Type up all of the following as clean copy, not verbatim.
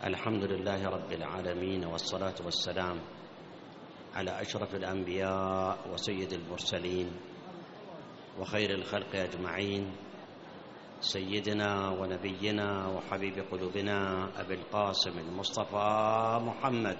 الحمد لله رب العالمين، والصلاة والسلام على أشرف الأنبياء وسيد المرسلين وخير الخلق أجمعين، سيدنا ونبينا وحبيب قلوبنا أبي القاسم المصطفى محمد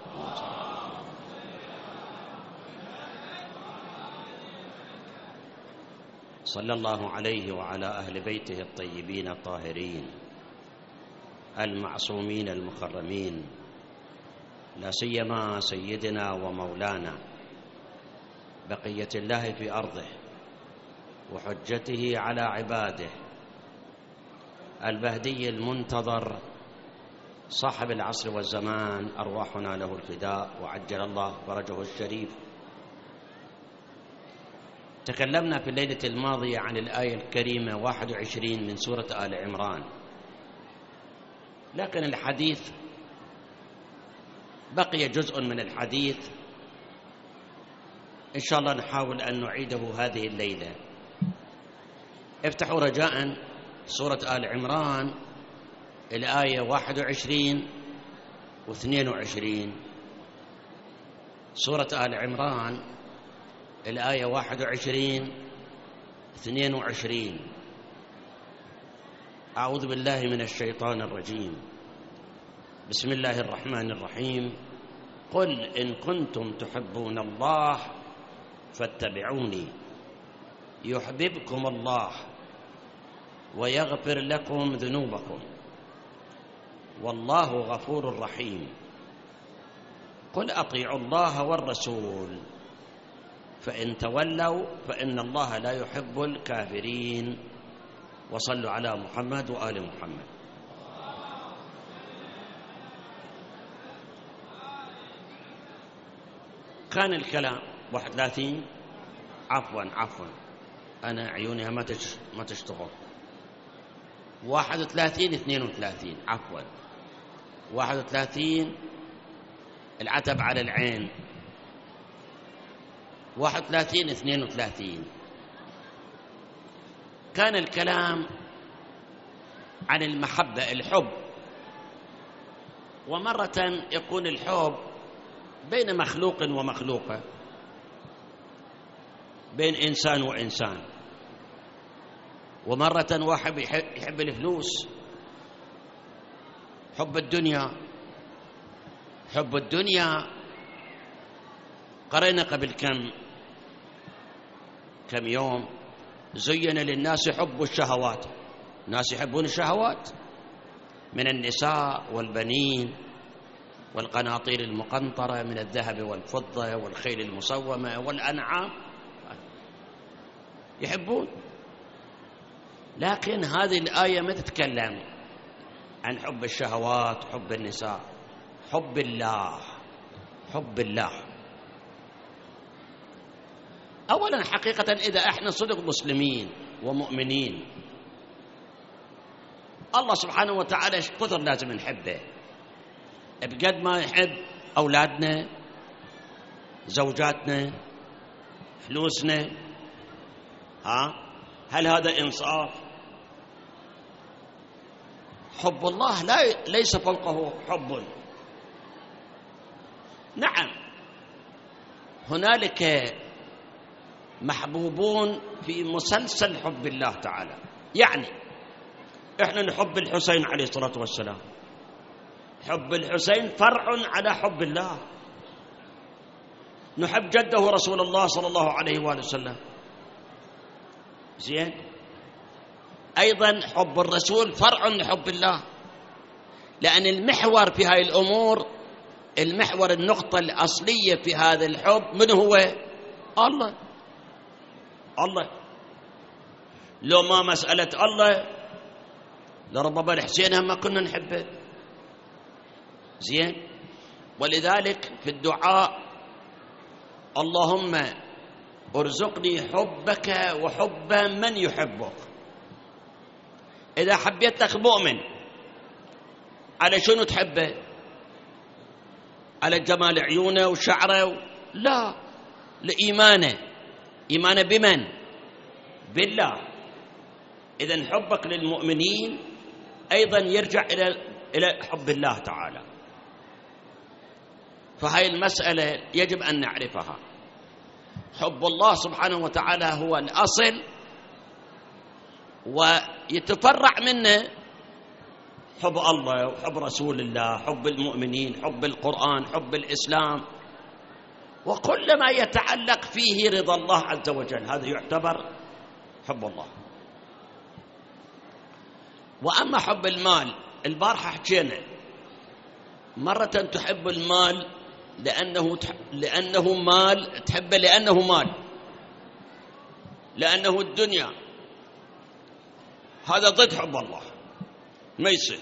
صلى الله عليه وعلى أهل بيته الطيبين الطاهرين المعصومين المكرمين، لا سيما سيدنا ومولانا بقية الله في أرضه وحجته على عباده، البهدي المنتظر صاحب العصر والزمان، أرواحنا له الفداء وعجل الله فرجه الشريف. تكلمنا في الليلة الماضية عن الآية الكريمة 21 من سورة آل عمران، لكن الحديث بقي جزء من الحديث إن شاء الله نحاول أن نعيده هذه الليلة. افتحوا رجاء سورة آل عمران الآية 21 و22. سورة آل عمران الآية 21 22. أعوذ بالله من الشيطان الرجيم. بسم الله الرحمن الرحيم. قل إن كنتم تحبون الله فاتبعوني يحببكم الله ويغفر لكم ذنوبكم والله غفور رحيم. قل أطيعوا الله والرسول فإن تولوا فإن الله لا يحب الكافرين. وصلوا على محمد وآل محمد. كان الكلام 31. عفوا أنا عيونها ما تشتغل. 31 32. عفوا 31 العتب على العين. 31 32. كان الكلام عن المحبة، الحب، ومرة يكون الحب بين مخلوق ومخلوقة، بين إنسان وإنسان، ومرة واحد يحب الفلوس، حب الدنيا. قرأنا قبل كم يوم زين للناس حب الشهوات. الناس يحبون الشهوات من النساء والبنين والقناطير المقنطرة من الذهب والفضة والخيل المسومة والأنعام، يحبون. لكن هذه الآية ما تتكلم عن حب الشهوات وحب النساء، حب الله. أولا حقيقة إذا إحنا صدق مسلمين ومؤمنين، الله سبحانه وتعالى كثر لازم نحبه بقد ما يحب أولادنا، زوجاتنا، فلوسنا. هل هذا إنصاف؟ حب الله ليس فوقه حب. نعم هنالك محبوبون في مسلسل حب الله تعالى، يعني احنا نحب الحسين عليه الصلاة والسلام، حب الحسين فرع على حب الله. نحب جده رسول الله صلى الله عليه وآله وسلم، زين. أيضا حب الرسول فرع لحب الله، لأن المحور في هاي الأمور، المحور النقطة الأصلية في هذا الحب من هو؟ الله. لو ما مسألة الله لربما الحسين ما كنا نحبه، زين. ولذلك في الدعاء اللهم ارزقني حبك وحب من يحبك. إذا حبيت لك مؤمن على شنو تحبه؟ على جمال عيونه وشعره؟ لا، لإيمانه. إيمانه بمن؟ بالله. إذن حبك للمؤمنين أيضا يرجع إلى إلى حب الله تعالى. فهذه المسألة يجب أن نعرفها. حب الله سبحانه وتعالى هو الأصل، ويتفرع منه حب الله وحب رسول الله، حب المؤمنين، حب القرآن، حب الإسلام، وكل ما يتعلق فيه رضا الله عز وجل، هذا يعتبر حب الله. وأما حب المال، البارحة حكينا مرة تحب المال لأنه مال، تحبه لأنه مال، لأنه الدنيا، هذا ضد حب الله، ما يصير.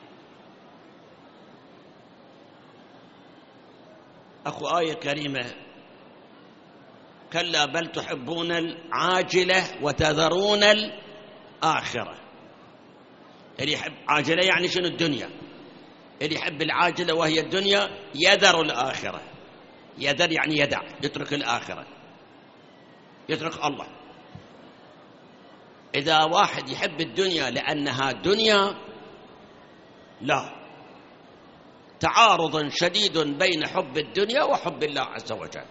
أخو آية كريمة: كلا بل تحبون العاجلة وتذرون الآخرة. اللي يحب عاجلة يعني شنو؟ الدنيا. اللي يحب العاجلة وهي الدنيا يذر الآخرة. يذر يعني يدع، يترك الآخرة، يترك الله. إذا واحد يحب الدنيا لأنها دنيا، لا، تعارض شديد بين حب الدنيا وحب الله عز وجل.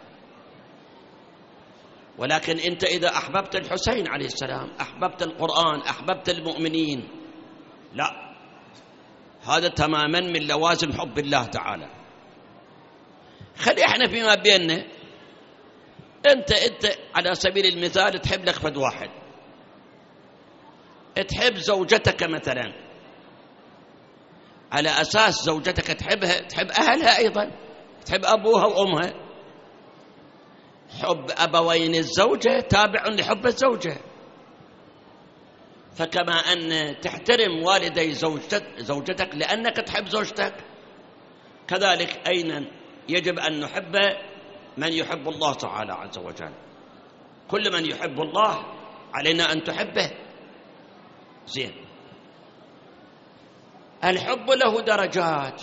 ولكن أنت إذا أحببت الحسين عليه السلام، أحببت القرآن، أحببت المؤمنين، لا، هذا تماما من لوازم حب الله تعالى. خلي احنا فيما بيننا، انت على سبيل المثال تحب لك فد واحد، تحب زوجتك مثلا، على أساس زوجتك تحبها، تحب أهلها أيضا، تحب أبوها وأمها. حب أبوين الزوجة تابع لحب الزوجة. فكما أن تحترم والدي زوجتك لأنك تحب زوجتك، كذلك أيضا يجب أن نحب من يحب الله تعالى عز وجل. كل من يحب الله علينا أن تحبه. زين، الحب له درجات.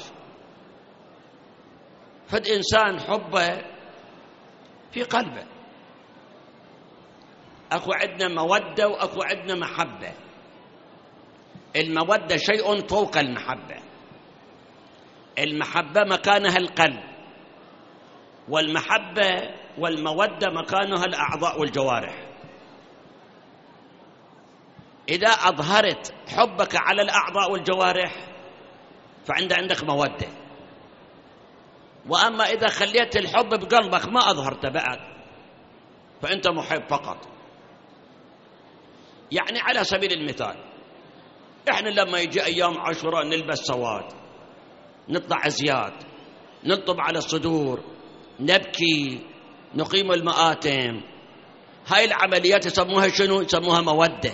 فد إنسان حبه في قلبه، أكو عندنا مودة وأكو عندنا محبة. المودة شيء فوق المحبة. المحبة مكانها القلب، والمحبة والمودة مكانها الأعضاء والجوارح. إذا أظهرت حبك على الأعضاء والجوارح فعندك مودة. وأما إذا خليت الحب بقلبك ما أظهرته بعد فأنت محب فقط. يعني على سبيل المثال، إحنا لما يجي أيام عاشوراء نلبس سواد، نطلع زياد، نطب على الصدور، نبكي، نقيم المآتم. هاي العمليات يسموها شنو؟ يسموها مودة.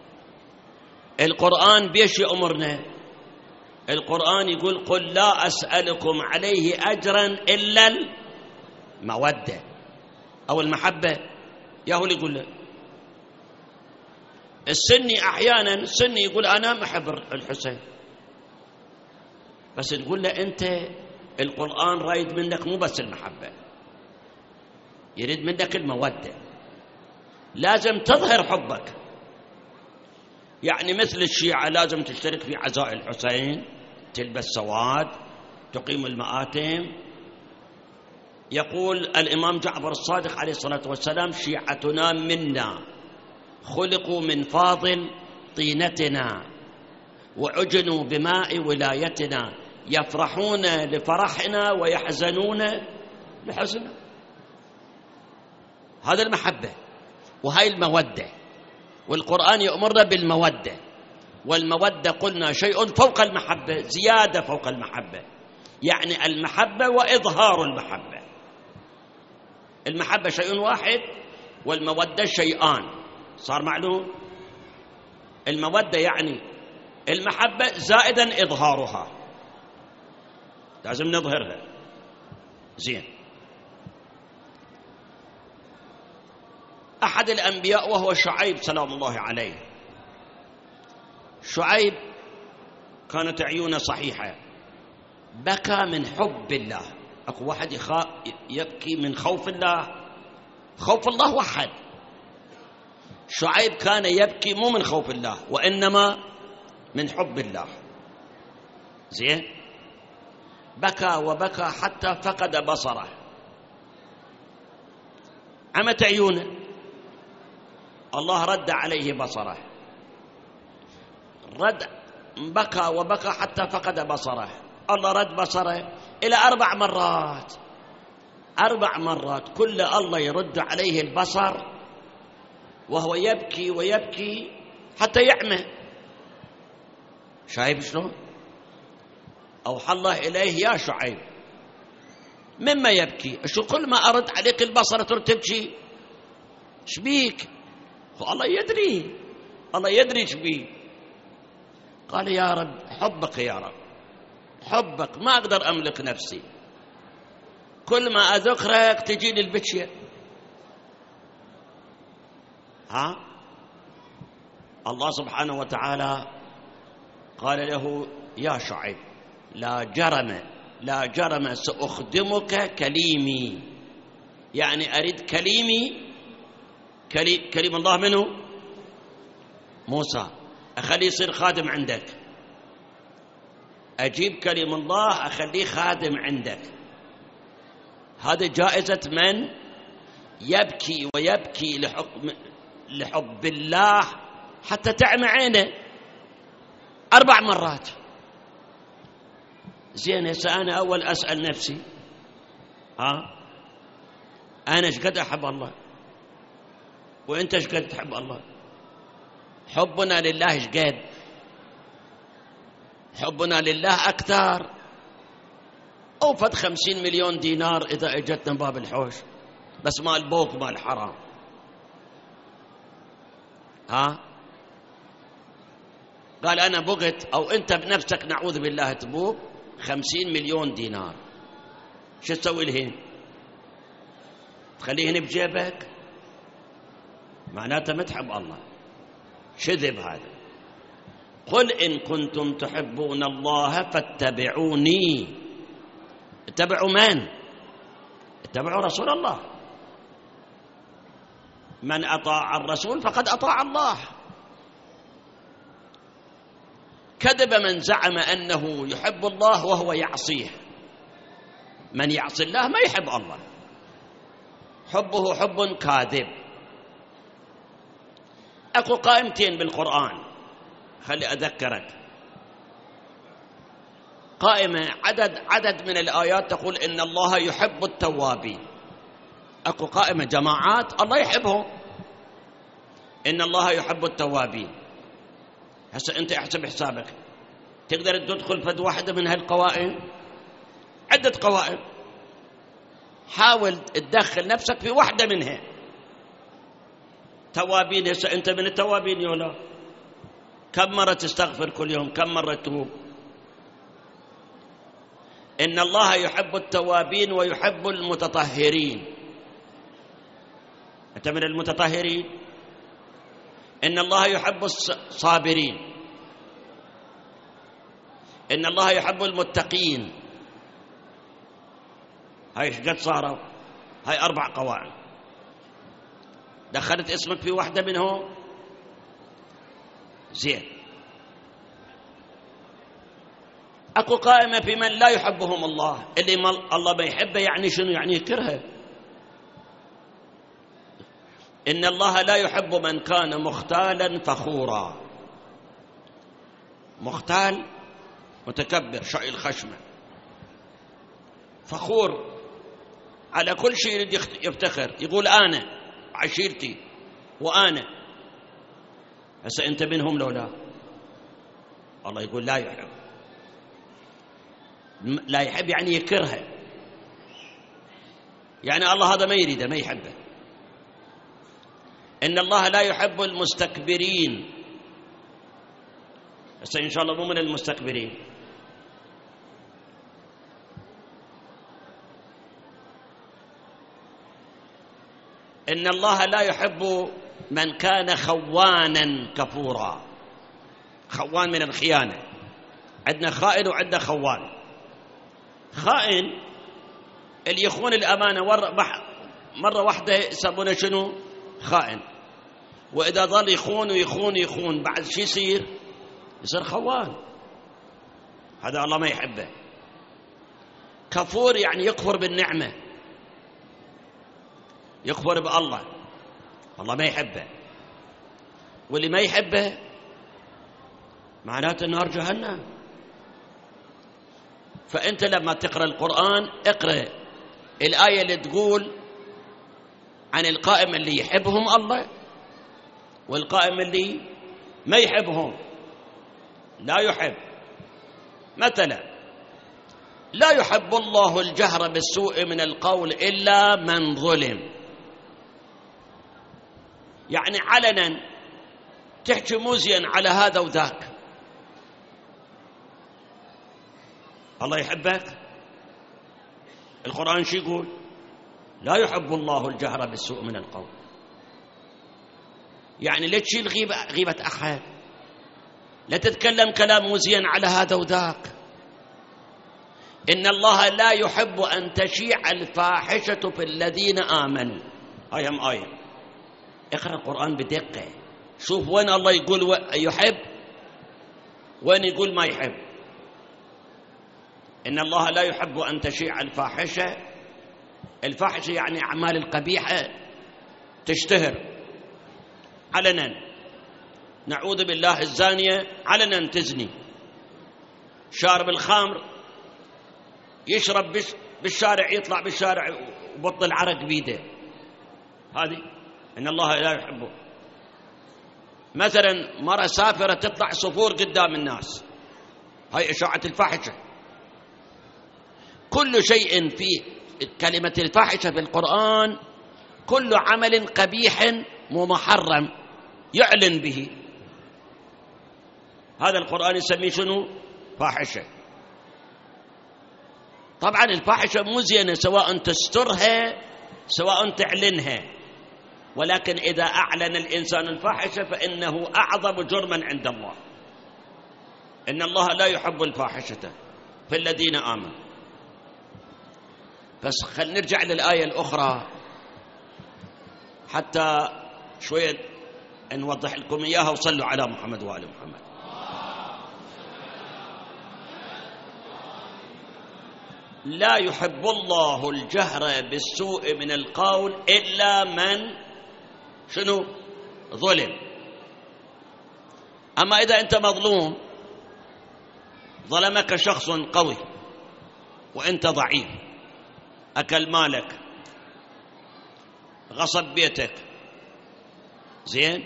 القرآن بيش يأمرنا؟ القرآن يقول: قل لا أسألكم عليه أجرا إلا المودة أو المحبة. ياهو اللي يقول له. السني أحيانا السني يقول أنا محب الحسين، بس تقول له أنت القرآن رايد منك مو بس المحبة، يريد منك المودة. لازم تظهر حبك. يعني مثل الشيعة لازم تشترك في عزاء الحسين، تلبس سواد، تقيم المآتم. يقول الإمام جعفر الصادق عليه الصلاة والسلام: شيعتنا منا، خلقوا من فاضل طينتنا، وعجنوا بماء ولايتنا، يفرحون لفرحنا ويحزنون لحزننا. هذا المحبة وهي المودة. والقرآن يأمرنا بالمودة، والمودة قلنا شيء فوق المحبة، زيادة فوق المحبة. يعني المحبة وإظهار المحبة. المحبة شيء واحد والمودة شيئان. صار معلوم؟ المودة يعني المحبة زائدا إظهارها، لازم نظهرها. زين، أحد الأنبياء وهو شعيب سلام الله عليه، شعيب كانت عيونه صحيحة، بكى من حب الله. أكو واحد يبكي من خوف الله. خوف الله وحد. شعيب كان يبكي مو من خوف الله وإنما من حب الله. زين، بكى وبكى حتى فقد بصره، عمت عيونه، الله رد عليه بصره، بكى وبكى حتى فقد بصره، الله رد بصره إلى 4 مرات، 4 مرات، كل الله يرد عليه البصر وهو يبكي ويبكي حتى يعمى. شايف شلون؟ أوحى الله إليه: يا شعيب مما يبكي؟ شو كل ما أرد عليك البصر ترد تبكي؟ شبيك؟ الله يدري، الله يدري شبيك. قال: يا رب حبك، يا رب حبك، ما أقدر أملك نفسي، كل ما أذكرك تجيني البكية. الله سبحانه وتعالى قال له: يا شعيب لا جرم سأخدمك كليمي، يعني أريد كليمي، كليم الله منه موسى، أخليه يصير خادم عندك، أجيب كليم الله أخليه خادم عندك. هذا جائزة من يبكي ويبكي لحب الله حتى تعمى عينه 4 مرات. زين، هسه أنا أول أسأل نفسي، أنا ايش قد أحب الله وأنت ايش قد تحب الله؟ حبنا لله ايش قد؟ حبنا لله أكثر أو فد 50 مليون دينار إذا أجتنا باب الحوش، بس مال بوق مال حرام. قال: أنا بغت، أو أنت بنفسك نعوذ بالله تبوق 50 مليون دينار، شو تسوي لهن؟ تخليهن بجيبك؟ معناته ما تحب الله، شذب هذا. قل إن كنتم تحبون الله فاتبعوني. اتبعوا من؟ اتبعوا رسول الله. من أطاع الرسول فقد أطاع الله. كذب من زعم أنه يحب الله وهو يعصيه. من يعصي الله ما يحب الله، حبه حب كاذب. أكو قائمتين بالقرآن، خلي أذكرك. قائمة عدد من الآيات تقول إن الله يحب التوابين. أكو قائمة جماعات الله يحبهم، إن الله يحب التوابين. هسه أنت احسب حسابك، تقدر تدخل فد واحدة من هالقوائم؟ عدة قوائم، حاول تدخل نفسك في واحدة منها. توابين، هسه أنت من التوابين يولا؟ كم مرة تستغفر كل يوم؟ كم مرة تتوب؟ إن الله يحب التوابين ويحب المتطهرين. أنت من المتطهرين؟ إن الله يحب الصابرين. إن الله يحب المتقين. هاي ايش قد صاروا؟ هاي 4 قوائم، دخلت اسمك في واحدة منهم؟ زين. أكو قائمة في من لا يحبهم الله، اللي الله ما يحبه يعني شنو؟ يعني يكرهه. إن الله لا يحب من كان مختالا فخورا. مختال متكبر شايل خشمه، فخور على كل شيء يفتخر، يقول أنا عشيرتي وأنا. هسه أنت منهم لو لا؟ الله يقول لا يحب. لا يحب يعني يكرهه، يعني الله هذا ما يريده، ما يحبه. إن الله لا يحب المستكبرين. هسه إن شاء الله مو من المستكبرين. إن الله لا يحب من كان خوانا كفورا. خوان من الخيانة، عندنا خائن وعندنا خوان. خائن اللي يخون الأمانة مرة واحدة يسمونه شنو؟ خائن. وإذا ظل يخون ويخون بعد شو يصير؟ يصير خوان. هذا الله ما يحبه. كفور يعني يكفر بالنعمة، يكفر بالله، الله ما يحبه. واللي ما يحبه معناته نار جهنم. فأنت لما تقرأ القرآن اقرأ الآية اللي تقول عن القائم اللي يحبهم الله والقائم اللي ما يحبهم لا يحب. مثلا لا يحب الله الجهر بالسوء من القول إلا من ظلم، يعني علنا تحكي مزين على هذا وذاك، الله يحبك؟ القرآن شو يقول؟ لا يحب الله الجهر بالسوء من القول. يعني لا تشيل غيبة أحد، لا تتكلم كلام مزين على هذا وذاك. إن الله لا يحب أن تشيع الفاحشة في الذين آمنوا. آية اقرأ القرآن بدقة، شوف وين الله يقول يحب وين يقول ما يحب. إن الله لا يحب أن تشيع الفاحشة، الفاحشة يعني أعمال القبيحة تشتهر علنا، نعوذ بالله، الزانية علنا تزني، شارب الخمر يشرب بالشارع، يطلع بالشارع وبط العرق بيده، هذه إن الله لا يحبه. مثلا مرة سافرة تطلع صفور قدام الناس، هاي إشاعة الفاحشة. كل شيء في كلمة الفاحشة في القرآن كل عمل قبيح ومحرم يعلن به، هذا القرآن يسميه شنو؟ فاحشة. طبعا الفاحشة مو زينة سواء تسترها سواء تعلنها، ولكن إذا أعلن الإنسان الفاحشة فإنه أعظم جرما عند الله. إن الله لا يحب الفاحشة في الذين آمنوا. بس خل نرجع للآية الأخرى حتى شوية نوضح لكم إياها، وصلوا على محمد وآل محمد. لا يحب الله الجهر بالسوء من القول إلا من شنو؟ ظلم. أما إذا أنت مظلوم، ظلمك شخص قوي وأنت ضعيف، أكل مالك، غصب بيتك، زين،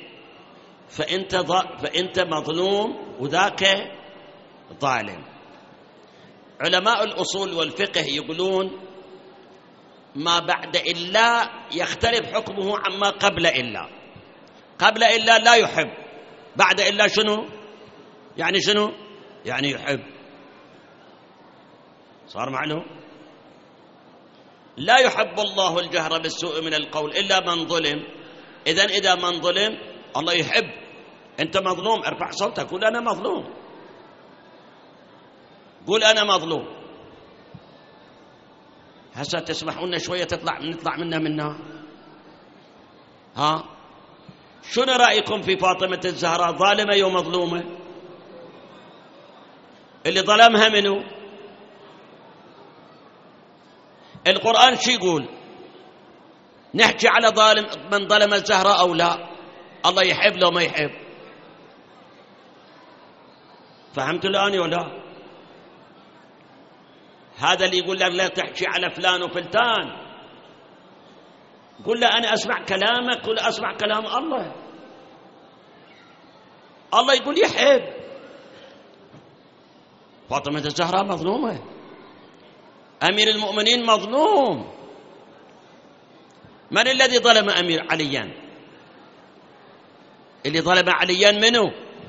فأنت مظلوم وذاك ظالم. علماء الأصول والفقه يقولون ما بعد إلا يختلف حكمه عما قبل إلا. قبل إلا لا يحب، بعد إلا شنو؟ يعني شنو؟ يعني يحب. صار معلوم؟ لا يحب الله الجهر بالسوء من القول إلا من ظلم. إذن إذا من ظلم الله يحب. أنت مظلوم، ارفع صوتك، قول أنا مظلوم، قول أنا مظلوم. هسه تسمحون شوية نطلع منا ها؟ شنو رأيكم في فاطمة الزهراء، ظالمة يوم مظلومة؟ اللي ظلمها منه؟ القرآن شو يقول؟ نحكي على ظالم من ظلم الزهراء أو لا؟ الله يحب لو ما يحب؟ فهمتوا الآن ولا؟ هذا اللي يقول لك لا تحكي على فلان وفلتان، قل له أنا أسمع كلامك، قل أسمع كلام الله. الله يقول يحب. فاطمة الزهراء مظلومة، أمير المؤمنين مظلوم. من الذي ظلم أمير عليا؟ اللي ظلم عليا منه؟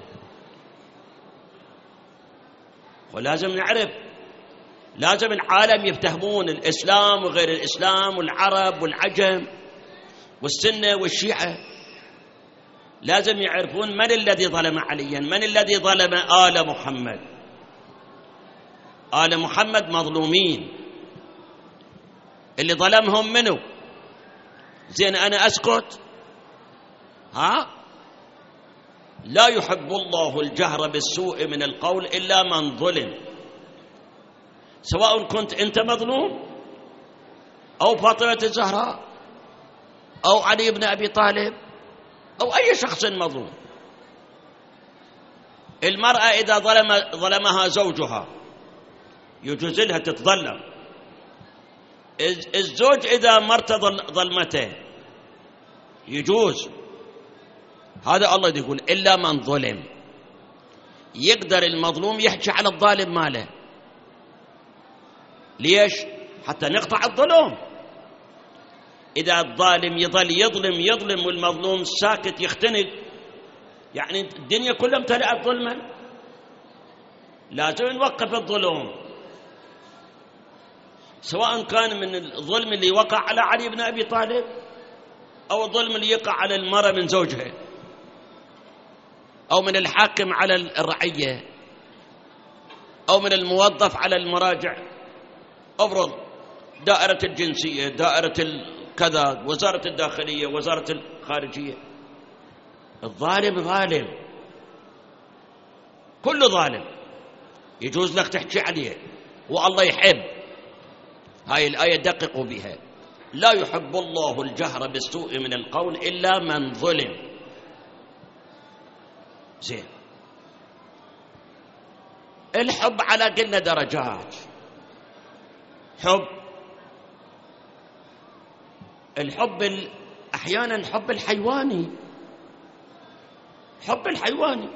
ولازم نعرف، لازم العالم يفتهمون الإسلام وغير الإسلام والعرب والعجم والسنة والشيعة، لازم يعرفون من الذي ظلم عليا، من الذي ظلم آل محمد. آل محمد مظلومين، اللي ظلمهم منه. زين أنا أسكت؟ ها؟ لا يحب الله الجهر بالسوء من القول إلا من ظلم. سواء كنت أنت مظلوم أو فاطمة الزهراء أو علي بن أبي طالب أو أي شخص مظلوم. المرأة إذا ظلمها زوجها يجوز لها تتظلم. الزوج إذا مرت ظلمته يجوز. هذا الله يقول إلا من ظلم. يقدر المظلوم يحكي على الظالم ماله. ليش؟ حتى نقطع الظلم. إذا الظالم يظل يظلم والمظلوم ساكت يختنق، يعني الدنيا كلها امتلأت ظلما. لازم نوقف الظلم، سواء كان من الظلم اللي وقع على علي بن أبي طالب أو الظلم اللي يقع على المرأة من زوجها أو من الحاكم على الرعية أو من الموظف على المراجع. أفرض دائرة الجنسية، دائرة كذا، وزارة الداخلية، وزارة الخارجية. الظالم ظالم، كل ظالم يجوز لك تحكي عليه، والله يحب. هاي الآية دققوا بها: لا يحب الله الجهر بالسوء من القول إلا من ظلم. زين. الحب على قلنا درجات. الحب أحيانا الحب الحيواني، حب الحيواني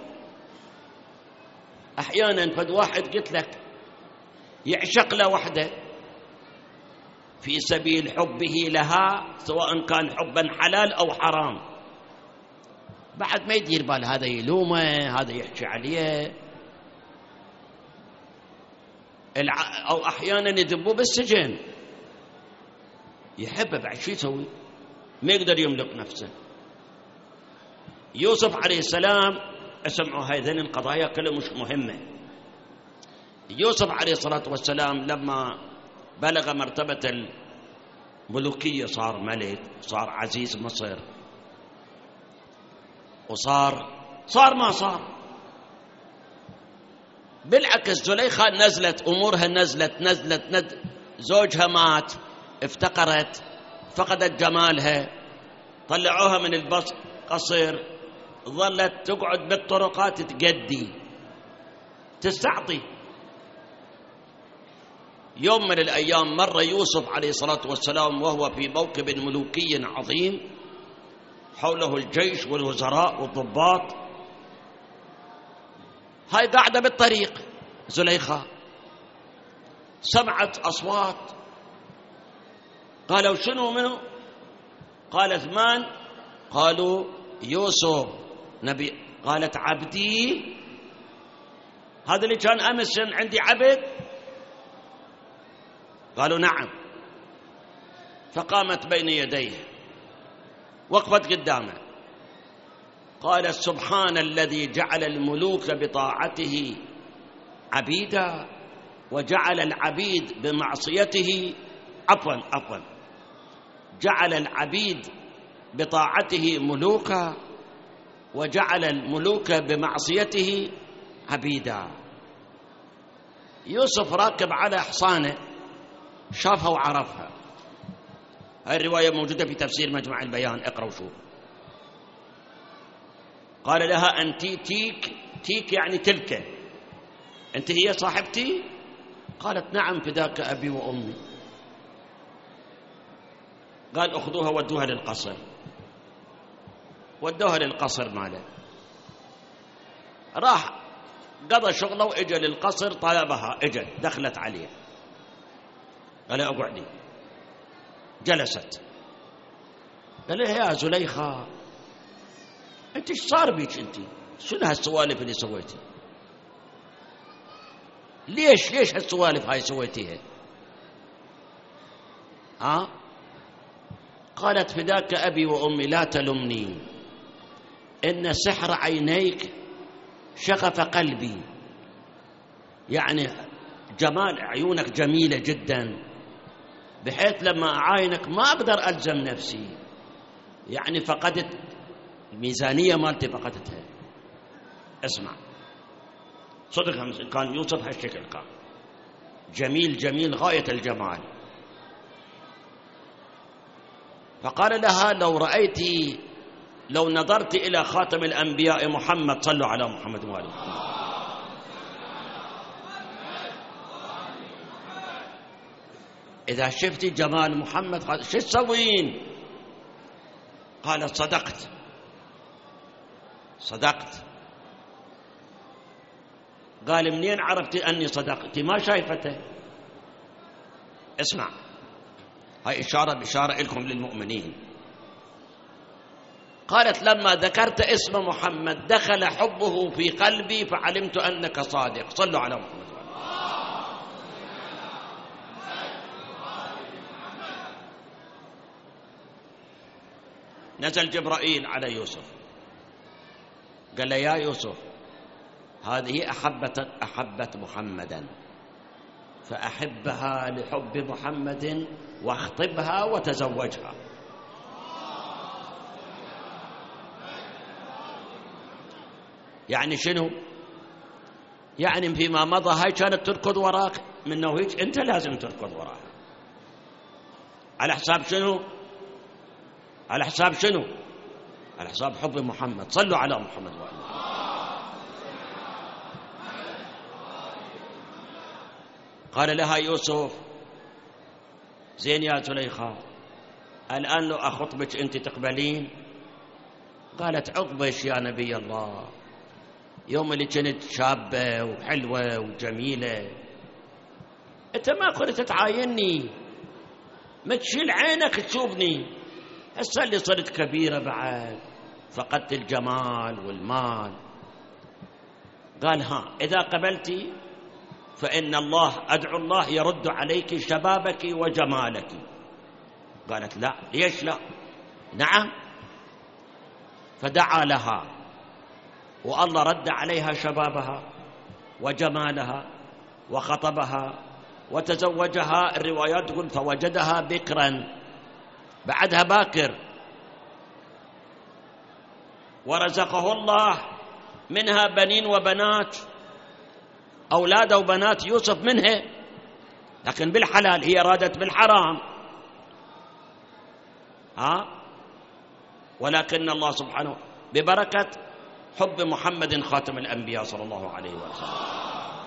أحيانا فد واحد قلت لك يعشق له وحده في سبيل حبه لها، سواء كان حبا حلال أو حرام، بعد ما يدير بال هذا يلومه، هذا يحكي عليه، أو أحيانا يذبوه بالسجن. يحبه بعد شو يسوي؟ ما يقدر يملك نفسه. يوسف عليه السلام، اسمعوا هذين القضايا كلها مش مهمة. يوسف عليه الصلاة والسلام لما بلغ مرتبة الملوكية صار ملك، صار عزيز مصر، وصار ما صار. بالعكس زليخة نزلت أمورها، نزلت زوجها مات، افتقرت، فقدت جمالها، طلعوها من القصر، ظلت تقعد بالطرقات تقدي تستعطي. يوم من الأيام مر يوسف عليه الصلاة والسلام وهو في موكب ملوكي عظيم، حوله الجيش والوزراء والضباط. هاي قاعدة بالطريق زليخة، سمعت أصوات، قالوا شنو منه؟ قالت من؟ قالوا يوسف نبي. قالت عبدي، هذا اللي كان أمس عندي عبد؟ قالوا نعم. فقامت بين يديه، وقفت قدامه، قالت سبحان الذي جعل الملوك بطاعته عبيدا وجعل العبيد بمعصيته عفوا جعل العبيد بطاعته ملوكا وجعل الملوك بمعصيته عبيدا. يوسف راكب على حصانه، شافها وعرفها. هاي الرواية موجودة في تفسير مجمع البيان، اقرأوا شوف. قال لها أنت تيك يعني تلك، أنت هي صاحبتي؟ قالت نعم فداك أبي وأمي. قال أخذوها ودوها للقصر. ودوها للقصر ماله، راح قضى شغله وإجا للقصر، طلبها، إجا دخلت عليه، قال أقعدي. جلست. قال لها يا زليخة أنت ايش صار بيك؟ أنت شنو هالسوالف اللي سويتي؟ ليش هالسوالف هاي سويتيها؟ قالت فداك أبي وأمي لا تلمني، إن سحر عينيك شغف قلبي. يعني جمال عيونك جميلة جدا، بحيث لما أعاينك ما أقدر ألزم نفسي. يعني فقدت الميزانية مالتي، فقدتها. اسمع، صدق كان يوسف هالشكل قال. جميل جميل غاية الجمال. فقال لها لو نظرت إلى خاتم الأنبياء محمد، صلوا على محمد وآله محمد، إذا شفتي جمال محمد شو تسوين؟ قالت صدقت. قال منين عرفتي أني صدقت؟ ما شايفته. اسمع، هاي بشارة لكم للمؤمنين. قالت لما ذكرت اسم محمد دخل حبه في قلبي فعلمت أنك صادق. صلوا على محمد. نزل جبرائيل على يوسف قال له يا يوسف هذه أحبت محمدا فأحبها لحب محمد واخطبها وتزوجها. يعني شنو؟ يعني فيما مضى هاي كانت تركض وراك منه هيك، أنت لازم تركض وراها. على حساب شنو؟ على حساب شنو؟ على حساب حب محمد. صلوا على محمد وآله. قال لها يوسف زين يا زليخا الآن لو أخطبك أنت تقبلين؟ قالت عقبش يا نبي الله، يوم اللي كنت شابة وحلوة وجميلة أنت ما كنت تعايني، ما تشيل عينك تشوفني. هسه اللي صرت كبيرة بعد فقدت الجمال والمال. قال إذا قبلتي فإن أدعو الله يرد عليك شبابك وجمالك. قالت لا. ليش لا؟ نعم. فدعا لها والله رد عليها شبابها وجمالها وخطبها وتزوجها. الروايات تقول فوجدها بكرا، بعدها باكر، ورزقه الله منها بنين وبنات، أولاد وبنات يوسف منها، لكن بالحلال، هي رادت بالحرام. ولكن الله سبحانه ببركة حب محمد خاتم الأنبياء صلى الله عليه وسلم.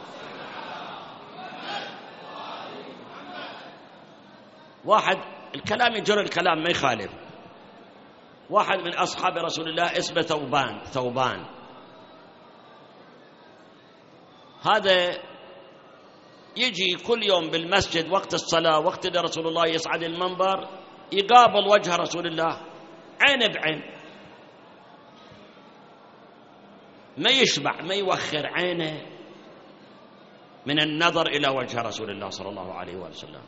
واحد الكلام يجر الكلام ما يخالف. واحد من أصحاب رسول الله اسمه ثوبان. هذا يجي كل يوم بالمسجد وقت الصلاة، وقت اللي رسول الله يصعد المنبر يقابل وجه رسول الله عين بعين، ما يشبع ما يوخر عينه من النظر إلى وجه رسول الله صلى الله عليه وسلم.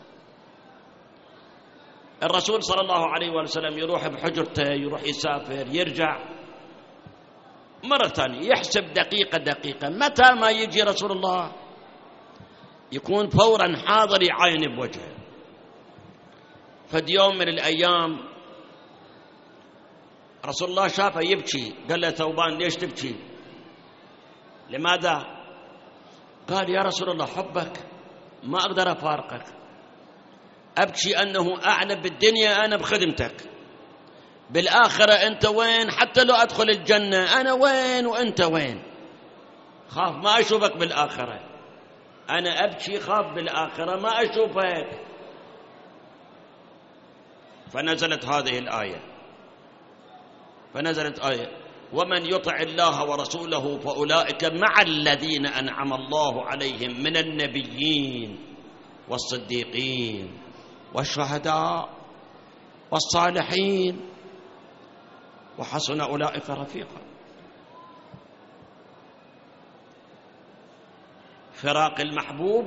الرسول صلى الله عليه وسلم يروح بحجرته، يروح يسافر، يرجع مرة ثانية يحسب دقيقة متى ما يجي رسول الله يكون فورا حاضر يعاين بوجهه. فد يوم من الأيام رسول الله شافه يبكي، قال له ثوبان ليش تبكي؟ لماذا؟ قال يا رسول الله حبك ما أقدر أفارقك، أبكي أنه أعلم بالدنيا أنا بخدمتك، بالآخرة أنت وين؟ حتى لو أدخل الجنة أنا وين وأنت وين؟ خاف ما أشوفك بالآخرة، أنا أبكي خاف بالآخرة ما أشوفك. فنزلت هذه الآية، ومن يطع الله ورسوله فأولئك مع الذين أنعم الله عليهم من النبيين والصديقين والشهداء والصالحين وحسن أولئك رفيقا. فراق المحبوب،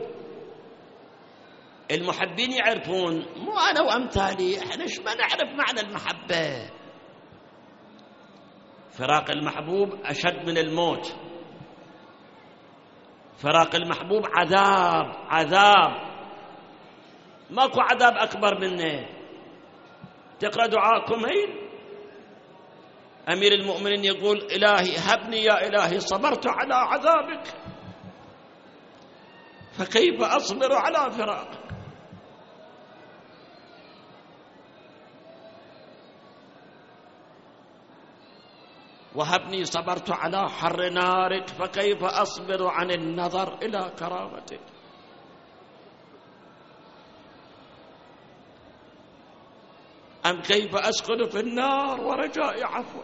المحبين يعرفون، مو أنا وأمثالي، إحنا ما نعرف معنى المحبة. فراق المحبوب أشد من الموت، فراق المحبوب عذاب ماكو عذاب أكبر منه. تقرأ دعاءكم هين أمير المؤمنين يقول إلهي هبني يا إلهي صبرت على عذابك. فكيف أصبر على فراقك؟ وهبني صبرت على حر نارك، فكيف أصبر عن النظر إلى كرامتك؟ أم كيف أسكن في النار ورجاء عفوك؟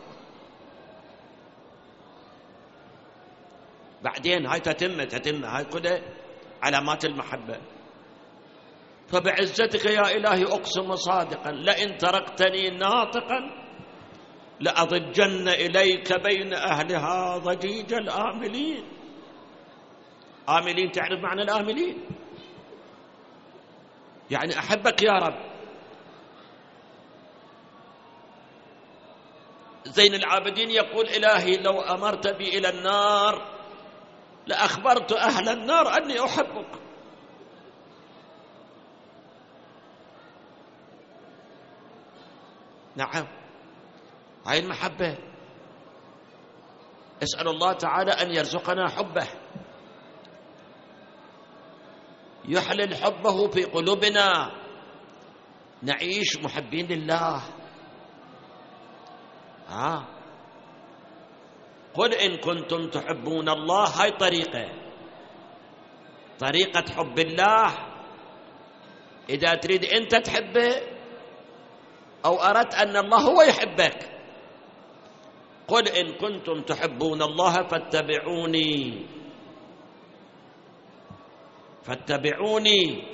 بعدين هاي تتم هاي كلها علامات المحبة. فبعزتك يا إلهي أقسم صادقا لئن تركتني ناطقا لأضجن إليك بين أهلها ضجيج الآملين. آملين، تعرف معنى الآملين؟ يعني أحبك يا رب. زين العابدين يقول إلهي لو أمرت بي إلى النار لأخبرت أهل النار أني أحبك. نعم، هاي المحبة. أسأل الله تعالى أن يرزقنا حبه، يحلل حبه في قلوبنا، نعيش محبين لله. قل إن كنتم تحبون الله، هاي طريقة حب الله. إذا تريد أنت تحبه أو أردت أن الله هو يحبك، قل إن كنتم تحبون الله فاتبعوني.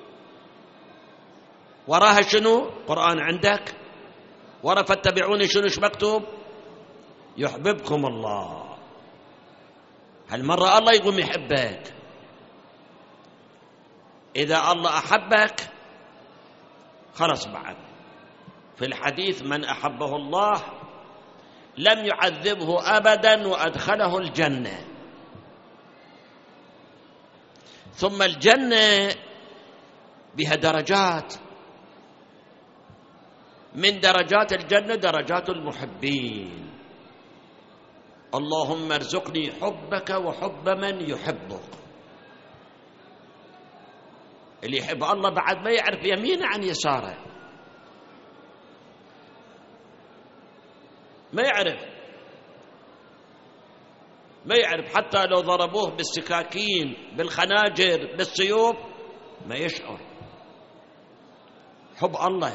وراها شنو؟ قرآن عندك ورا فاتبعوني شنو مكتوب؟ يحببكم الله. هالمرة الله يقوم يحبك. إذا الله أحبك خلص. بعد في الحديث من أحبه الله لم يعذبه أبدا وأدخله الجنة. ثم الجنة بها درجات، من درجات الجنة درجات المحبين. اللهم ارزقني حبك وحب من يحبك. اللي يحب الله بعد ما يعرف يمينه عن يساره، ما يعرف حتى لو ضربوه بالسكاكين بالخناجر بالسيوف ما يشعر. حب الله.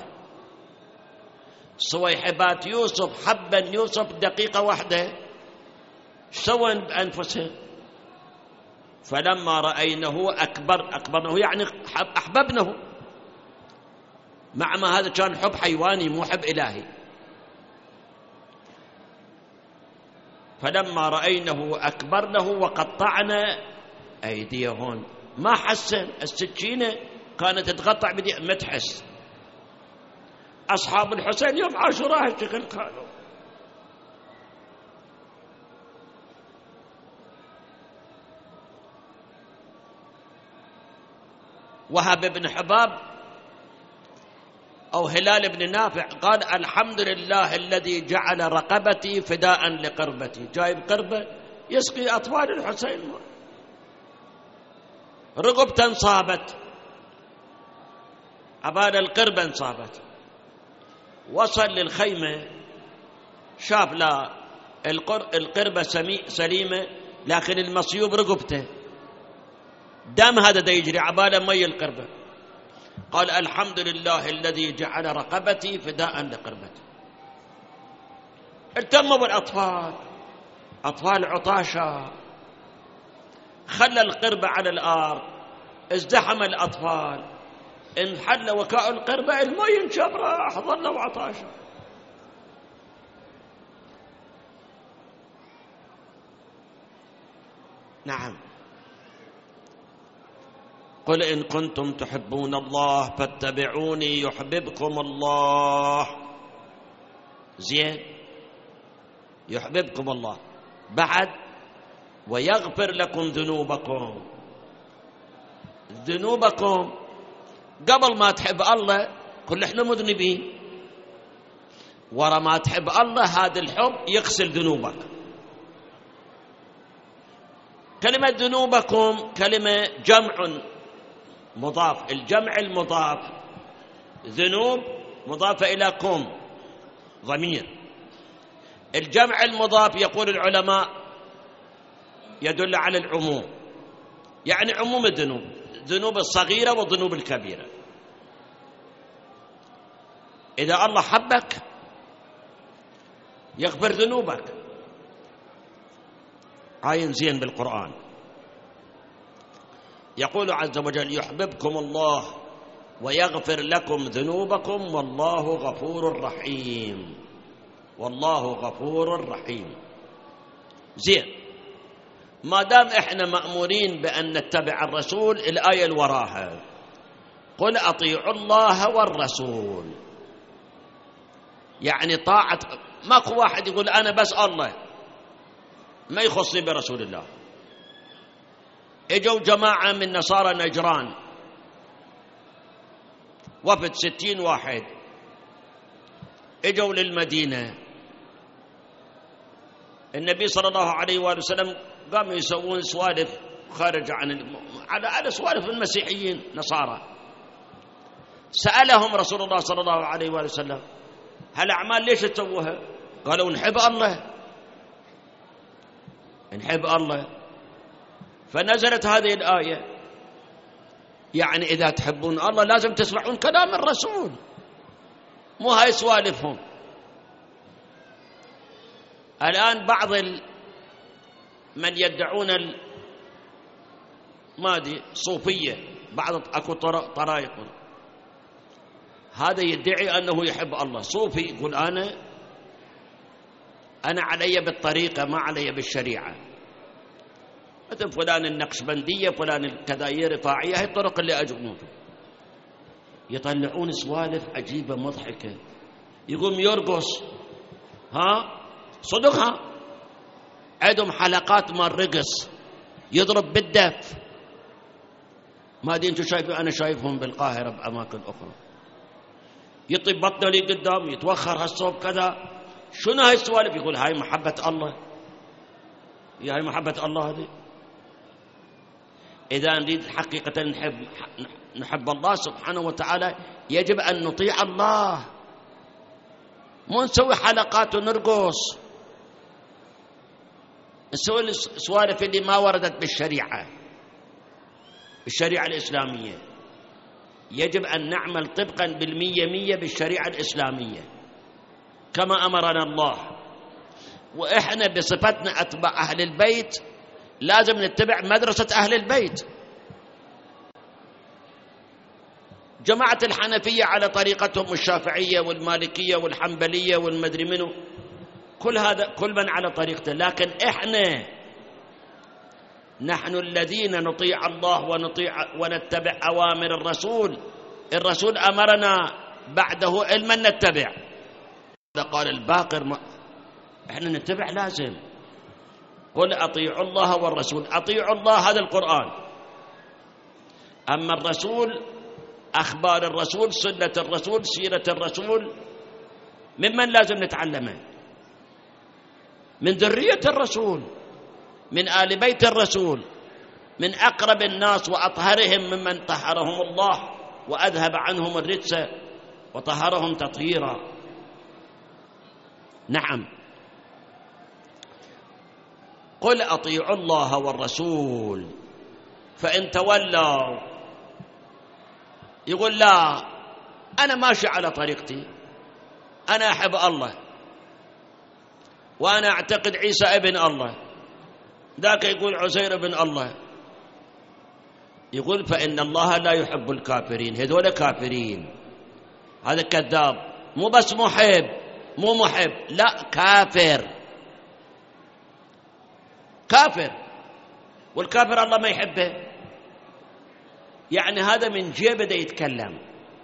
صويحبات يوسف حبا يوسف دقيقة واحدة، سوى بأنفسهم. فلما رأينه أكبرنه يعني أحببنه، مع ما هذا كان حب حيواني مو حب إلهي. فلما رأينه أكبرنه وقطعنا أيديهن. ما حسن السكينة كانت تقطع ما تحس. أصحاب الحسين يوم عاشوراء هالشكل كانوا. وهب بن حباب أو هلال بن نافع قال الحمد لله الذي جعل رقبتي فداء لقربتي. جايب قربة يسقي أطفال الحسين، رقبته انصابت، عبال القربة انصابت. وصل للخيمة شاف لا القربة سليمة، لكن المصيوب رقبته دم هذا دا يجري عبال مي القربة. قال الحمد لله الذي جعل رقبتي فداء لقربتي. اهتموا بالأطفال، أطفال عطاشة، خلى القربة على الأرض، ازدحم الأطفال، انحل وكاء القربة، المي انشب راح، ظلوا عطاشة. نعم. قل إن كنتم تحبون الله فاتبعوني يحببكم الله. زين، يحببكم الله. بعد ويغفر لكم ذنوبكم. ذنوبكم قبل ما تحب الله كل احنا مذنبين، ورا ما تحب الله هذا الحب يغسل ذنوبك. كلمة ذنوبكم كلمة جمع مضاف، الجمع المضاف ذنوب مضافة إلى كم ضمير. الجمع المضاف يقول العلماء يدل على العموم، يعني عموم الذنوب، الذنوب الصغيرة والذنوب الكبيرة. إذا الله حبك يغفر ذنوبك. عاين زين بالقرآن يقول عز وجل يحببكم الله ويغفر لكم ذنوبكم والله غفور رحيم، والله غفور رحيم. زين، ما دام احنا مأمورين بأن نتبع الرسول، الآية اللي وراها قل أطيعوا الله والرسول، يعني طاعة. ماكو واحد يقول أنا بس الله ما يخصني برسول الله. اجوا جماعة من نصارى نجران، وفد 60 واحد اجوا للمدينة. النبي صلى الله عليه وآله وسلم قاموا يسوون سوالف خارج عن على سوالف المسيحيين نصارى. سألهم رسول الله صلى الله عليه وآله وسلم هالأعمال ليش تسووها؟ قالوا نحب الله، نحب الله. فنزلت هذه الآية، يعني إذا تحبون الله لازم تسمعون كلام الرسول، مو هاي سوالفهم. الآن بعض من يدعون مادي صوفية، بعض أكو طرائق، هذا يدعي أنه يحب الله، صوفي يقول أنا علي بالطريقة ما علي بالشريعة، مثل فلان النقشبندية فلان الكذاية رفاعية، هي الطرق اللي أجمعون. يطلعون سوالف عجيبة مضحكة، يقوم يرقص، ها صدقها، عندهم حلقات مال رقص، يضرب بالدف. ما دي انتم شايفين، أنا شايفهم بالقاهرة بأماكن أخرى، يطيب بطنه لي قدام، يتوخر هالصوب كذا. شنو هاي السوالف؟ يقول هاي محبة الله، يا هاي محبة الله هذه. إذا نريد حقيقة نحب الله سبحانه وتعالى يجب أن نطيع الله، مو نسوي حلقات ونرقص، نسوي السوالف اللي ما وردت بالشريعة الإسلامية. يجب أن نعمل طبقا بالمية بالشريعة الإسلامية كما أمرنا الله. وإحنا بصفتنا أتباع أهل البيت لازم نتبع مدرسة أهل البيت. جماعة الحنفية على طريقتهم، الشافعية والمالكية والحنبلية والمدري منه، كل من على طريقته. لكن إحنا نحن الذين نطيع الله ونتبع أوامر الرسول أمرنا بعده علما نتبع. قال الباقر إحنا نتبع لازم. قل أطيعوا الله والرسول، أطيعوا الله هذا القرآن، أما الرسول أخبار الرسول، سنة الرسول، سيرة الرسول، ممن لازم نتعلمه؟ من ذرية الرسول، من آل بيت الرسول، من أقرب الناس وأطهرهم ممن طهرهم الله وأذهب عنهم الرجس وطهرهم تطهيرا. نعم، قل أطيعوا الله والرسول فإن تولوا، يقول لا أنا ماشي على طريقتي، أنا أحب الله وأنا أعتقد عيسى ابن الله، ذاك يقول عزير ابن الله. يقول فإن الله لا يحب الكافرين، هذول كافرين، هذا كذاب، مو بس مو محب، لا كافر. والكافر الله ما يحبه، يعني هذا من جيبه ده يتكلم.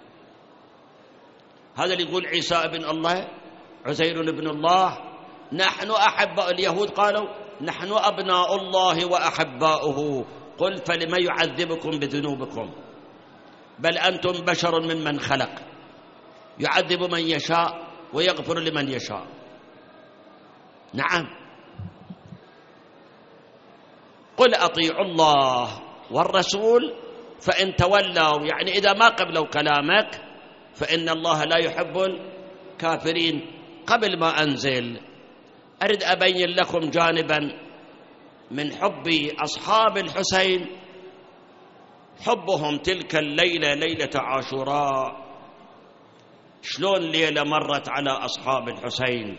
هذا اللي يقول عيسى ابن الله، عزير ابن الله، نحن أحباء. اليهود قالوا نحن أبناء الله وأحباؤه، قل فلما يعذبكم بذنوبكم بل أنتم بشر ممن خلق، يعذب من يشاء ويغفر لمن يشاء. نعم، قل أطيعوا الله والرسول فإن تولوا، يعني إذا ما قبلوا كلامك فإن الله لا يحب الكافرين. قبل ما أنزل أريد أبين لكم جانبا من حب أصحاب الحسين، حبهم تلك الليلة، ليلة عاشوراء. شلون ليلة مرت على أصحاب الحسين؟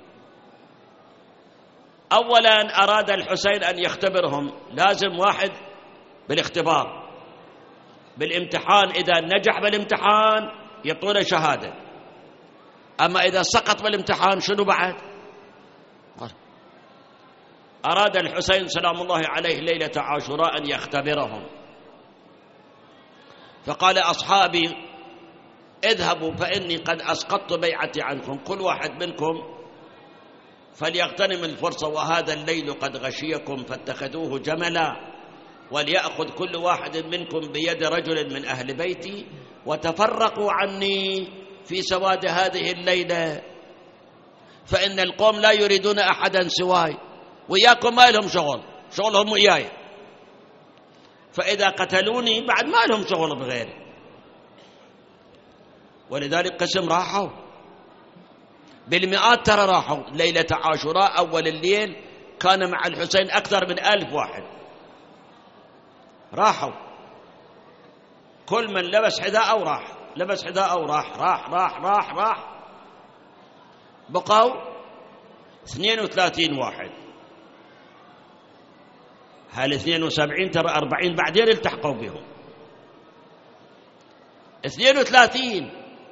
أولا أراد الحسين أن يختبرهم، لازم واحد بالاختبار بالامتحان، إذا نجح بالامتحان يعطونه شهادة، أما إذا سقط بالامتحان شنو بعد؟ أراد الحسين سلام الله عليه ليلة عاشوراء أن يختبرهم، فقال أصحابي اذهبوا فإني قد أسقطت بيعتي عنكم، كل واحد منكم فليغتنم الفرصة، وهذا الليل قد غشيكم فاتخذوه جملا، وليأخذ كل واحد منكم بيد رجل من أهل بيتي وتفرقوا عني في سواد هذه الليلة، فإن القوم لا يريدون أحدا سواي، وإياكم ما لهم شغل، شغلهم وإياي، فإذا قتلوني بعد ما لهم شغل بغيري. ولذلك قسم راحوا بالمئات، ترى راحوا ليلة عاشوراء أول الليل كان مع الحسين أكثر من 1000 واحد راحوا، كل من لبس حذاء وراح، لبس حذاء وراح، راح بقوا 32 واحد. هال 72 ترى 40 بعدين التحقوا بهم، 32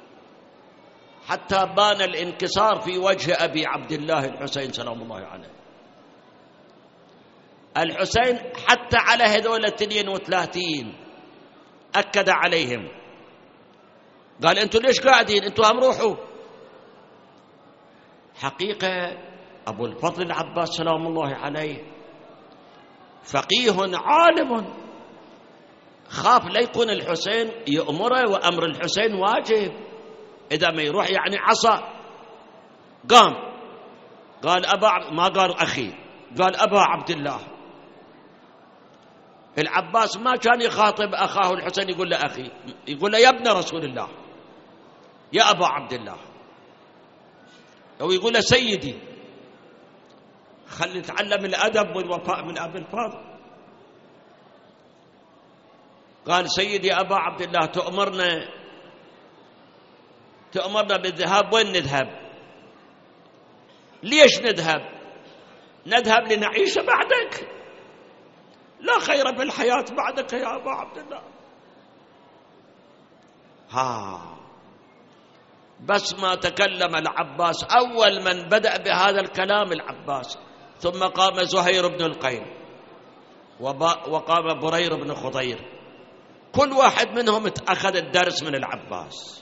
حتى بان الانكسار في وجه أبي عبد الله الحسين سلام الله عليه. الحسين حتى على هذول 32 أكد عليهم، قال أنتوا ليش قاعدين؟ أنتوا هم روحوا. حقيقة أبو الفضل العباس سلام الله عليه فقيه عالم، خاف لا يكون الحسين يأمره، وأمر الحسين واجب، إذا ما يروح يعني عصا. قام قال ما قال أخي، قال أبا عبد الله. العباس ما كان يخاطب أخاه الحسين يقول له أخي، يقول له يا ابن رسول الله، يا أبا عبد الله، أو يقول له سيدي. خلي نتعلم الأدب والوفاء من أبي الفاضل. قال سيدي أبا عبد الله تأمرنا بالذهاب، وين نذهب؟ ليش نذهب؟ نذهب لنعيش بعدك، لا خير بالحياة بعدك يا أبا عبد الله. بس ما تكلم العباس، أول من بدأ بهذا الكلام العباس، ثم قام زهير بن القيم، وقام برير بن خضير، كل واحد منهم أخذ الدرس من العباس.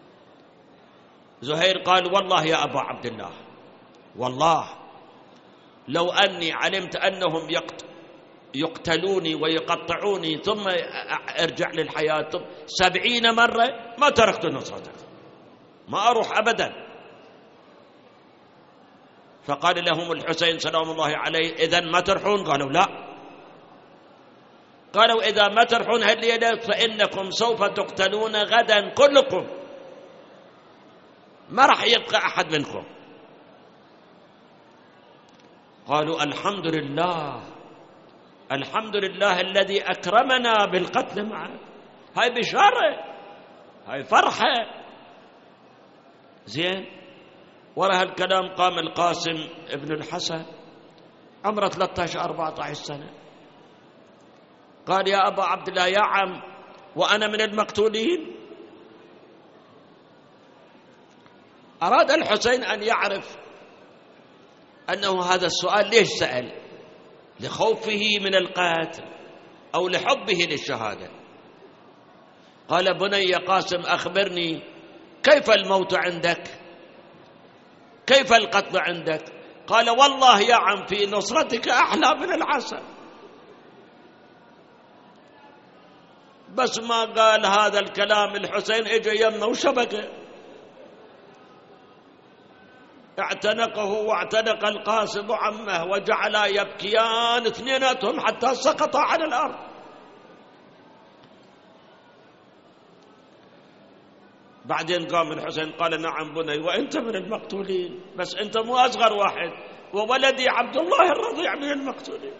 زهير قال والله يا أبا عبد الله، والله لو أني علمت أنهم يقتلوني ويقطعوني ثم أرجع للحياة 70 مرة ما تركت نصرتك، ما أروح أبدا. فقال لهم الحسين سلام الله عليه إذن ما ترحون؟ قالوا لا. قالوا إذا ما ترحون هالليلة فإنكم سوف تقتلون غدا كلكم، ما راح يبقى أحد منكم. قالوا الحمد لله، الحمد لله الذي أكرمنا بالقتل معه. هاي بشارة، هاي فرحة. زين، وراء هالكلام قام القاسم ابن الحسن عمره 13-14 سنة، قال يا أبا عبد الله، يا عم وأنا من المقتولين؟ أراد الحسين أن يعرف أنه هذا السؤال ليش سأل، لخوفه من القتل أو لحبه للشهادة. قال بني يا قاسم أخبرني كيف الموت عندك، كيف القتل عندك؟ قال والله يا عم في نصرتك أحلى من العسل. بس ما قال هذا الكلام الحسين اجى يمه وشبكه، اعتنقه واعتنق القاسم عمه، وجعلا يبكيان اثنيناتهم حتى سقطا على الأرض. بعدين قام الحسين قال: نعم بني، وأنت من المقتولين، بس أنت مو أصغر واحد، وولدي عبد الله الرضيع من المقتولين.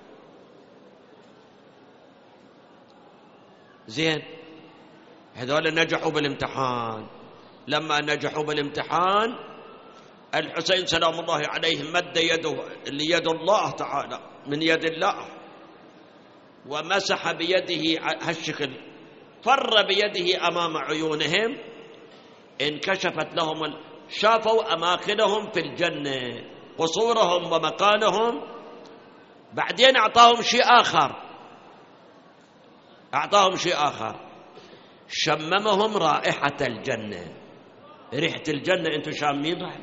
زين، هذول نجحوا بالامتحان. لما نجحوا بالامتحان الحسين سلام الله عليه مد يده ليد الله تعالى من يد الله، ومسح بيده هالشكل، فر بيده أمام عيونهم، انكشفت لهم، شافوا أماكنهم في الجنة، قصورهم ومكانهم. بعدين أعطاهم شيء آخر، شممهم رائحة الجنة. ريحة الجنة أنتم شامينها؟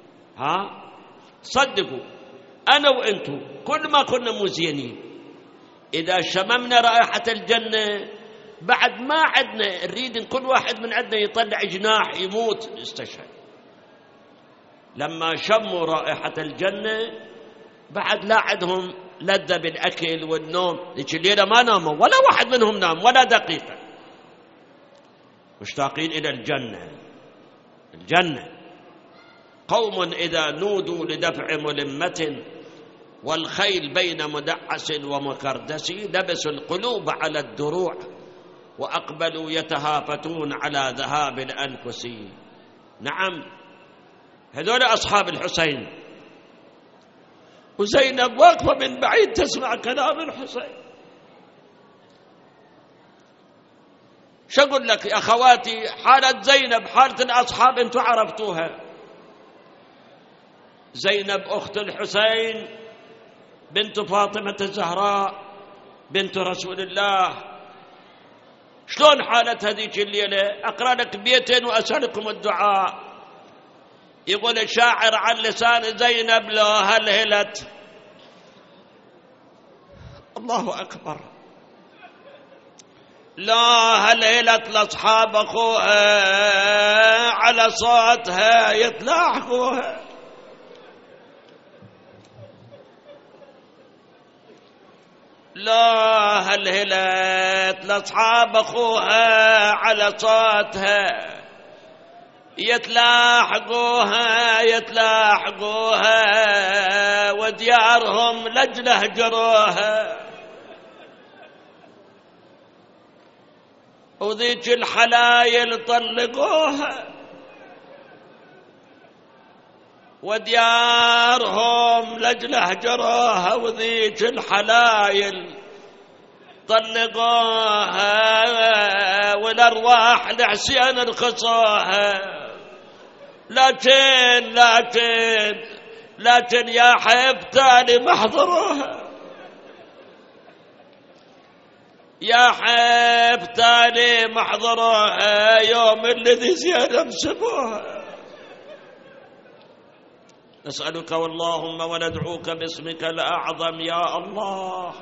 صدقوا أنا وأنتم كل ما كنا مزينين، إذا شممنا رائحة الجنة بعد ما عدنا نريد كل واحد من عندنا يطلع جناح يموت يستشهد. لما شموا رائحة الجنة بعد لا عندهم لذة بالأكل والنوم، ذيك الليلة ما ناموا ولا واحد منهم نام ولا دقيقة، مشتاقين إلى الجنة. قوم إذا نودوا لدفع ملمة والخيل بين مدعس ومكردس لبسوا القلوب على الدروع وأقبلوا يتهافتون على ذهاب الأنفس. نعم، هذول أصحاب الحسين. وزينب واقفة من بعيد تسمع كلام الحسين. شو أقول لك يا أخواتي، حالة زينب حالة الأصحاب أنتم عرفتوها. زينب أخت الحسين بنت فاطمة الزهراء بنت رسول الله. شلون حالة هذيك الليلة؟ أقرأ لك بيتين وأسألكم الدعاء. يقول الشاعر عن لسان زينب: لو هلهلت، الله أكبر، لا هلهلت لأصحاب أخوها على صوتها يتلاحقوها. لا هلهلت لأصحاب أخوها على صوتها يتلاحقوها وديارهم لجله جروها. وذيك الحلايل طلقوها وديارهم لجله جروها. وذيك الحلايل طلقوها والأرواح لحسين الخصوها. لكن يا حبتالي محضروها، يا حبتالي محضروها يوم الذي زيادة مسبوها. نسألك واللهم وندعوك باسمك الأعظم يا الله.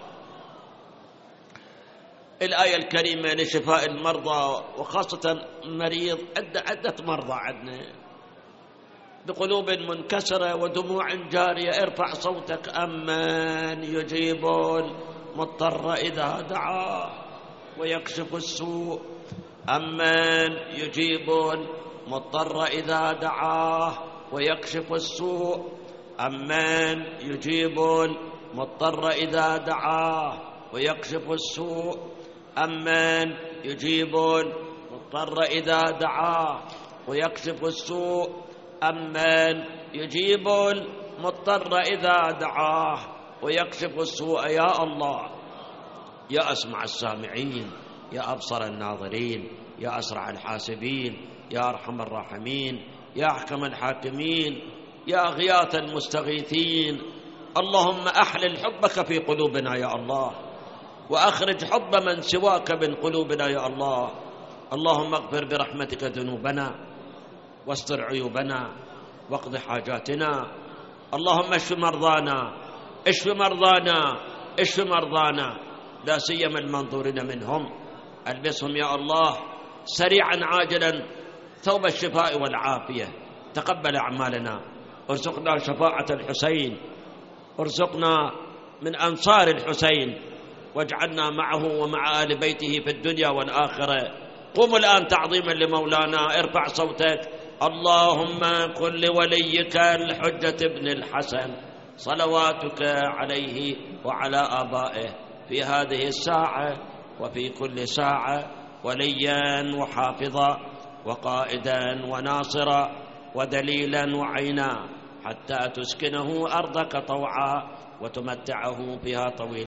الآية الكريمة لشفاء المرضى، وخاصة مريض عدة مرضى عندنا بقلوب منكسرة ودموع جارية. ارفع صوتك: أمن يجيب المضطر إذا دعاه ويكشف السوء. أمن يجيب المضطر إذا دعاه ويكشف السوء. أمن يجيب المضطر إذا دعاه ويكشف السوء. أمن يجيب المضطر إذا دعاه ويكشف السوء. أمن يجيب المضطر إذا دعاه ويكشف السوء. يا الله، يا أسمع السامعين، يا أبصر الناظرين، يا أسرع الحاسبين، يا أرحم الراحمين، يا أحكم الحاكمين، يا غياث المستغيثين. اللهم أحلل حبك في قلوبنا يا الله، وأخرج حب من سواك من قلوبنا يا الله. اللهم اغفر برحمتك ذنوبنا واستر عيوبنا واقض حاجاتنا. اللهم اشف مرضانا، اشف مرضانا، اشف مرضانا، لا سيما المنظورين منهم. البسهم يا الله سريعا عاجلا ثوب الشفاء والعافية. تقبل أعمالنا ارزقنا شفاعة الحسين، ارزقنا من أنصار الحسين، واجعلنا معه ومع آل بيته في الدنيا والآخرة. قوموا الآن تعظيما لمولانا، ارفع صوتك. اللهم كن لوليك الحجة بن الحسن صلواتك عليه وعلى آبائه في هذه الساعة وفي كل ساعة وليا وحافظا وقائدا وناصرا ودليلا وعينا، حتى تسكنه أرضك طوعا وتمتعه بها طويلا.